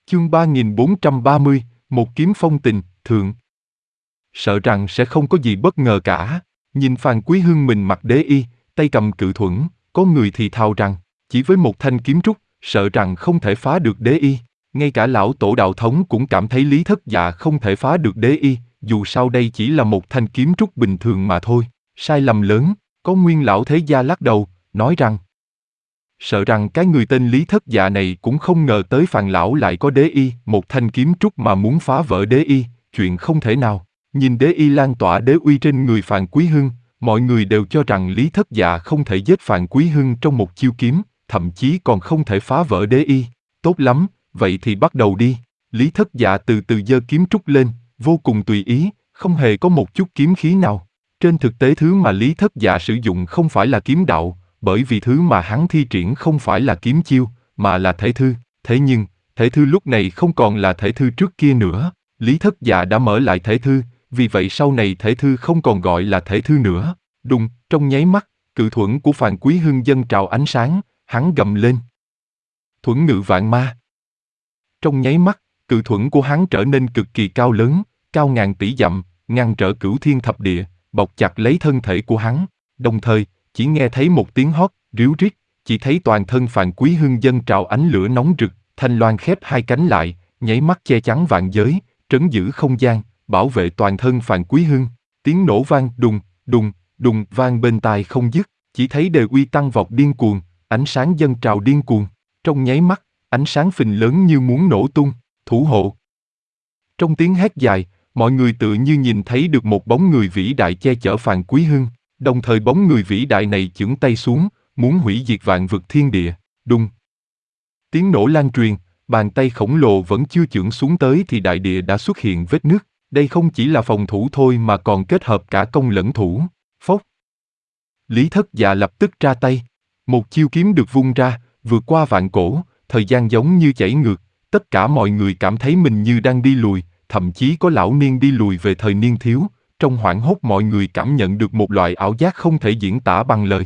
Chương 3430, một kiếm phong tình, thượng. Sợ rằng sẽ không có gì bất ngờ cả. Nhìn Phan Quý Hưng mình mặc đế y, tay cầm cự thuẫn, có người thì thào rằng, chỉ với một thanh kiếm trúc, sợ rằng không thể phá được đế y. Ngay cả lão tổ đạo thống cũng cảm thấy Lý Thất Dạ không thể phá được đế y, dù sao đây chỉ là một thanh kiếm trúc bình thường mà thôi. Sai lầm lớn, có nguyên lão thế gia lắc đầu, nói rằng, sợ rằng cái người tên Lý Thất Dạ này cũng không ngờ tới Phàn lão lại có đế y, một thanh kiếm trúc mà muốn phá vỡ đế y, chuyện không thể nào. Nhìn đế y lan tỏa đế uy trên người Phan Quý Hưng, mọi người đều cho rằng Lý Thất Dạ không thể giết Phan Quý Hưng trong một chiêu kiếm, thậm chí còn không thể phá vỡ đế y. Tốt lắm, vậy thì bắt đầu đi. Lý Thất Dạ từ từ giơ kiếm trúc lên, vô cùng tùy ý, không hề có một chút kiếm khí nào. Trên thực tế thứ mà Lý Thất Dạ sử dụng không phải là kiếm đạo, bởi vì thứ mà hắn thi triển không phải là kiếm chiêu, mà là thể thư. Thế nhưng, thể thư lúc này không còn là thể thư trước kia nữa. Lý Thất Dạ đã mở lại thể thư, vì vậy sau này thể thư không còn gọi là thể thư nữa. Đùng, trong nháy mắt, cự thuẫn của Phan Quý Hưng dâng trào ánh sáng, hắn gầm lên. Thuẫn ngự vạn ma. Trong nháy mắt, cự thuẫn của hắn trở nên cực kỳ cao lớn, cao ngàn tỷ dặm, ngăn trở cửu thiên thập địa, bọc chặt lấy thân thể của hắn. Đồng thời, chỉ nghe thấy một tiếng hót, ríu rít, chỉ thấy toàn thân Phan Quý Hưng dâng trào ánh lửa nóng rực, thanh loan khép hai cánh lại, nháy mắt che chắn vạn giới, trấn giữ không gian, bảo vệ toàn thân Phan Quý Hưng. Tiếng nổ vang đùng, đùng, đùng vang bên tai không dứt, chỉ thấy đề uy tăng vọt điên cuồng, ánh sáng dâng trào điên cuồng. Trong nháy mắt, ánh sáng phình lớn như muốn nổ tung, thủ hộ. Trong tiếng hét dài, mọi người tự như nhìn thấy được một bóng người vĩ đại che chở Phan Quý Hưng. Đồng thời bóng người vĩ đại này chưởng tay xuống, muốn hủy diệt vạn vực thiên địa. Đùng. Tiếng nổ lan truyền, bàn tay khổng lồ vẫn chưa chưởng xuống tới thì đại địa đã xuất hiện vết nứt. Đây không chỉ là phòng thủ thôi mà còn kết hợp cả công lẫn thủ. Phốc. Lý Thất Dạ lập tức ra tay. Một chiêu kiếm được vung ra, vượt qua vạn cổ, thời gian giống như chảy ngược. Tất cả mọi người cảm thấy mình như đang đi lùi, thậm chí có lão niên đi lùi về thời niên thiếu. Trong hoảng hốt mọi người cảm nhận được một loại ảo giác không thể diễn tả bằng lời.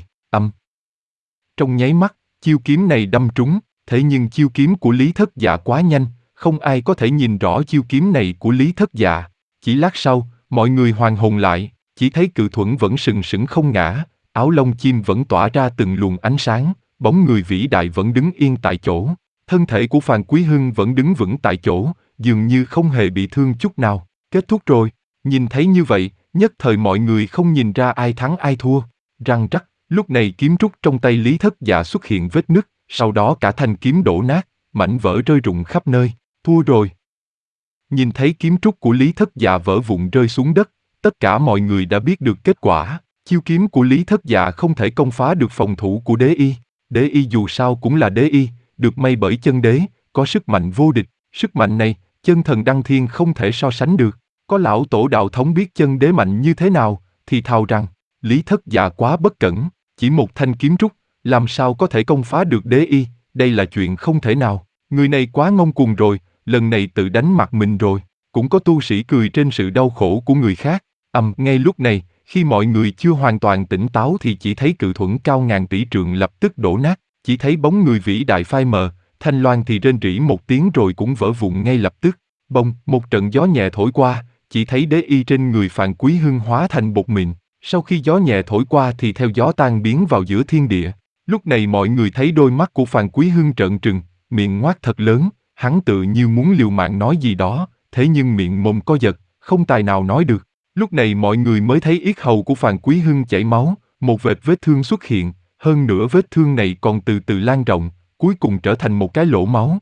Trong nháy mắt, chiêu kiếm này đâm trúng, thế nhưng chiêu kiếm của Lý Thất Dạ quá nhanh, không ai có thể nhìn rõ chiêu kiếm này của Lý Thất Dạ. Chỉ lát sau, mọi người hoàn hồn lại, chỉ thấy cự thuẫn vẫn sừng sững không ngã, áo lông chim vẫn tỏa ra từng luồng ánh sáng, bóng người vĩ đại vẫn đứng yên tại chỗ. Thân thể của Phan Quý Hưng vẫn đứng vững tại chỗ, dường như không hề bị thương chút nào. Kết thúc rồi. Nhìn thấy như vậy, nhất thời mọi người không nhìn ra ai thắng ai thua. Răng rắc, lúc này kiếm trúc trong tay Lý Thất Dạ xuất hiện vết nứt, sau đó cả thanh kiếm đổ nát, mảnh vỡ rơi rụng khắp nơi. Thua rồi. Nhìn thấy kiếm trúc của Lý Thất Dạ vỡ vụn rơi xuống đất, tất cả mọi người đã biết được kết quả. Chiêu kiếm của Lý Thất Dạ không thể công phá được phòng thủ của đế y. Đế y dù sao cũng là đế y, được may bởi chân đế, có sức mạnh vô địch. Sức mạnh này, chân thần đăng thiên không thể so sánh được. Có lão tổ đạo thống biết chân đế mạnh như thế nào, thì thào rằng, Lý Thất Dạ quá bất cẩn, chỉ một thanh kiếm trúc, làm sao có thể công phá được đế y, đây là chuyện không thể nào. Người này quá ngông cuồng rồi, lần này tự đánh mặt mình rồi. Cũng có tu sĩ cười trên sự đau khổ của người khác. Ngay lúc này, khi mọi người chưa hoàn toàn tỉnh táo thì chỉ thấy cự thuẫn cao ngàn tỷ trượng lập tức đổ nát, chỉ thấy bóng người vĩ đại phai mờ, thanh loan thì rên rỉ một tiếng rồi cũng vỡ vụn ngay lập tức. Bông, một trận gió nhẹ thổi qua, chỉ thấy đế y trên người Phan Quý Hưng hóa thành bột mịn, sau khi gió nhẹ thổi qua thì theo gió tan biến vào giữa thiên địa. Lúc này mọi người thấy đôi mắt của Phan Quý Hưng trợn trừng, miệng ngoác thật lớn, hắn tự như muốn liều mạng nói gì đó, thế nhưng miệng mồm co giật, không tài nào nói được. Lúc này mọi người mới thấy yết hầu của Phan Quý Hưng chảy máu, một vệt vết thương xuất hiện, hơn nữa vết thương này còn từ từ lan rộng, cuối cùng trở thành một cái lỗ máu.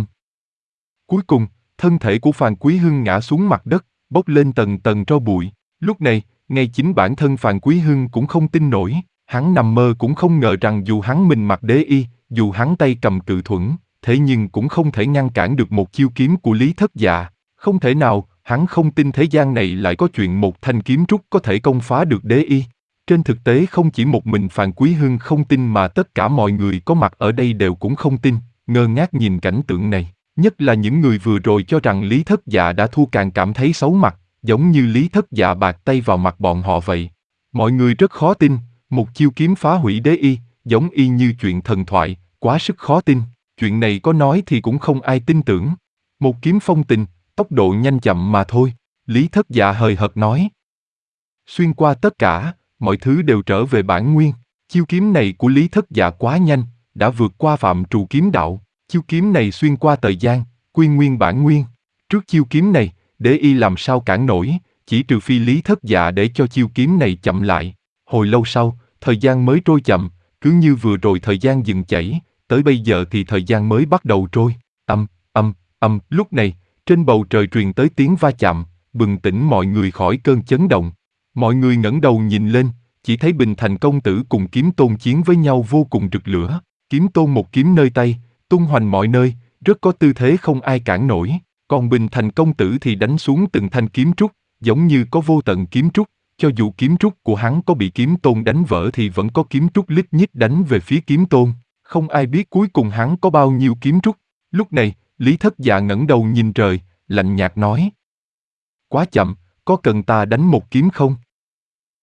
Cuối cùng, thân thể của Phan Quý Hưng ngã xuống mặt đất, bốc lên tầng tầng tro bụi. Lúc này, ngay chính bản thân Phan Quý Hưng cũng không tin nổi, hắn nằm mơ cũng không ngờ rằng dù hắn mình mặc đế y, dù hắn tay cầm cự thuẫn, thế nhưng cũng không thể ngăn cản được một chiêu kiếm của Lý Thất Dạ. Không thể nào, hắn không tin thế gian này lại có chuyện một thanh kiếm trúc có thể công phá được đế y. Trên thực tế không chỉ một mình Phan Quý Hưng không tin mà tất cả mọi người có mặt ở đây đều cũng không tin, ngơ ngác nhìn cảnh tượng này. Nhất là những người vừa rồi cho rằng Lý Thất Dạ đã thua càng cảm thấy xấu mặt, giống như Lý Thất Dạ bạc tay vào mặt bọn họ vậy. Mọi người rất khó tin, một chiêu kiếm phá hủy đế y, giống y như chuyện thần thoại, quá sức khó tin. Chuyện này có nói thì cũng không ai tin tưởng. Một kiếm phong tình, tốc độ nhanh chậm mà thôi, Lý Thất Dạ hời hợt nói. Xuyên qua tất cả, mọi thứ đều trở về bản nguyên. Chiêu kiếm này của Lý Thất Dạ quá nhanh, đã vượt qua phạm trù kiếm đạo. Chiêu kiếm này xuyên qua thời gian, quy nguyên bản nguyên. Trước chiêu kiếm này, để y làm sao cản nổi, chỉ trừ phi Lý Thất Dạ để cho chiêu kiếm này chậm lại. Hồi lâu sau, thời gian mới trôi chậm, cứ như vừa rồi thời gian dừng chảy, tới bây giờ thì thời gian mới bắt đầu trôi. Lúc này, trên bầu trời truyền tới tiếng va chạm, bừng tỉnh mọi người khỏi cơn chấn động. Mọi người ngẩng đầu nhìn lên, chỉ thấy Bình Thành công tử cùng Kiếm Tôn chiến với nhau vô cùng rực lửa. Kiếm Tôn một kiếm nơi tay, tung hoành mọi nơi, rất có tư thế không ai cản nổi. Còn Bình Thành công tử thì đánh xuống từng thanh kiếm trúc, giống như có vô tận kiếm trúc. Cho dù kiếm trúc của hắn có bị Kiếm Tôn đánh vỡ thì vẫn có kiếm trúc lít nhít đánh về phía Kiếm Tôn. Không ai biết cuối cùng hắn có bao nhiêu kiếm trúc. Lúc này, Lý Thất Dạ ngẩng đầu nhìn trời, lạnh nhạt nói. Quá chậm, có cần ta đánh một kiếm không?